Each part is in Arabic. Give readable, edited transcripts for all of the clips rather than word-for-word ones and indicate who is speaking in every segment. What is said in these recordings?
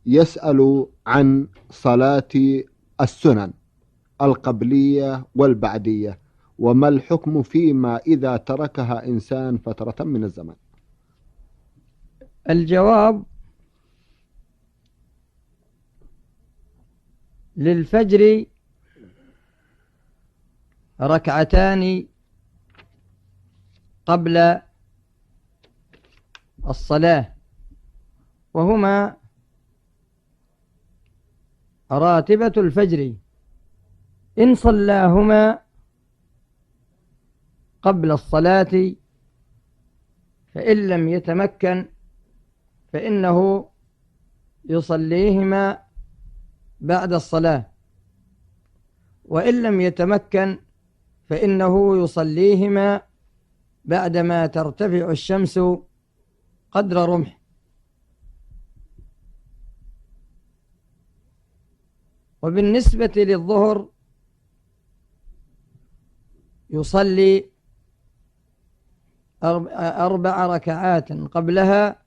Speaker 1: يسأل عن صلاة السنن القبلية والبعدية، وما الحكم فيما إذا تركها إنسان فترة من الزمن؟
Speaker 2: الجواب: للفجر ركعتان قبل الصلاة، وهما راتبة الفجر، إن صلاهما قبل الصلاة فإن لم يتمكن فإنه يصليهما بعد الصلاة، وإن لم يتمكن فإنه يصليهما بعدما ترتفع الشمس قدر رمح. وبالنسبة للظهر يصلي 4 ركعات قبلها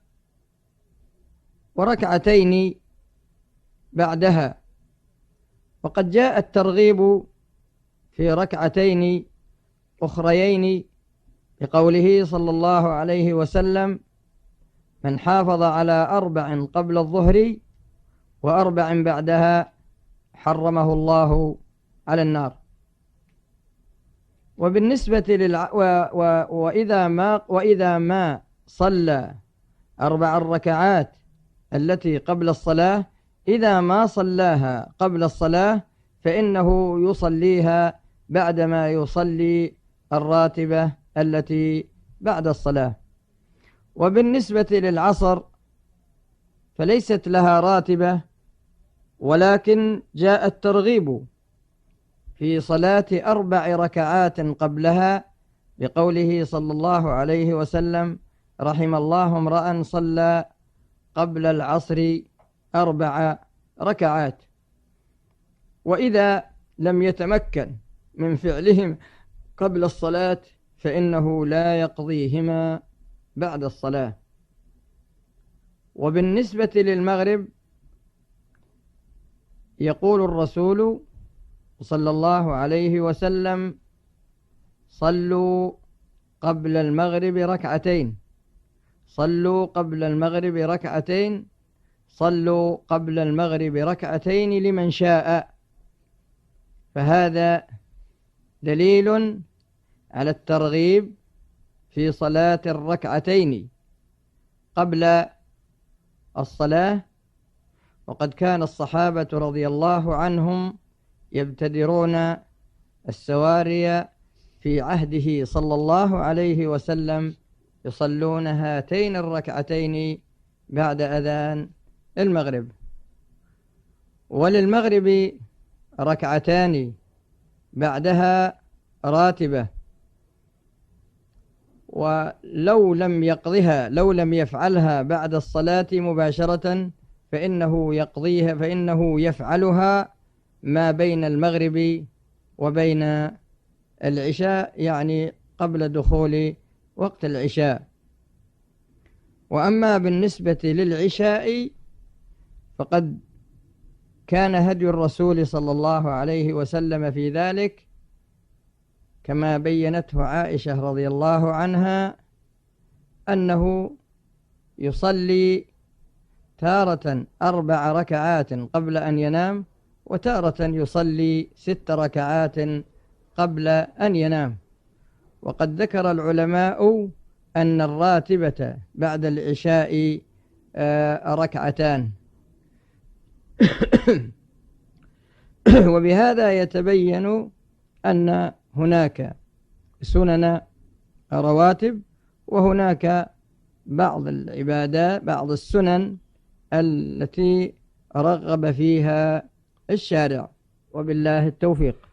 Speaker 2: وركعتين بعدها، وقد جاء الترغيب في ركعتين أخريين بقوله صلى الله عليه وسلم: من حافظ على 4 قبل الظهر و4 بعدها حرمه الله على النار. وبالنسبة وإذا ما صلى 4 ركعات التي قبل الصلاة، إذا ما صلاها قبل الصلاة فإنه يصليها بعدما يصلي الراتبة التي بعد الصلاة. وبالنسبة للعصر فليست لها راتبة، ولكن جاء الترغيب في صلاة 4 ركعات قبلها بقوله صلى الله عليه وسلم: رحم الله امرأ صلى قبل العصر 4 ركعات. وإذا لم يتمكن من فعلهم قبل الصلاة فإنه لا يقضيهما بعد الصلاة. وبالنسبة للمغرب يقول الرسول صلى الله عليه وسلم: صلوا قبل المغرب ركعتين، صلوا قبل المغرب ركعتين، صلوا قبل المغرب ركعتين لمن شاء. فهذا دليل على الترغيب في صلاة الركعتين قبل الصلاة. وقد كان الصحابة رضي الله عنهم يبتدرون السواري في عهده صلى الله عليه وسلم يصلون هاتين الركعتين بعد أذان المغرب. وللمغرب ركعتان بعدها راتبة، ولو لم يقضها، لو لم يفعلها بعد الصلاة مباشرة فإنه يفعلها ما بين المغرب وبين العشاء، يعني قبل دخول وقت العشاء. وأما بالنسبة للعشاء فقد كان هدي الرسول صلى الله عليه وسلم في ذلك كما بينته عائشة رضي الله عنها، أنه يصلي تارة 4 ركعات قبل أن ينام، وتارة يصلي 6 ركعات قبل أن ينام. وقد ذكر العلماء أن الراتبة بعد العشاء 2 ركعتان. وبهذا يتبين أن هناك سنن رواتب، وهناك بعض العبادات، بعض السنن التي رغب فيها الشارع، وبالله التوفيق.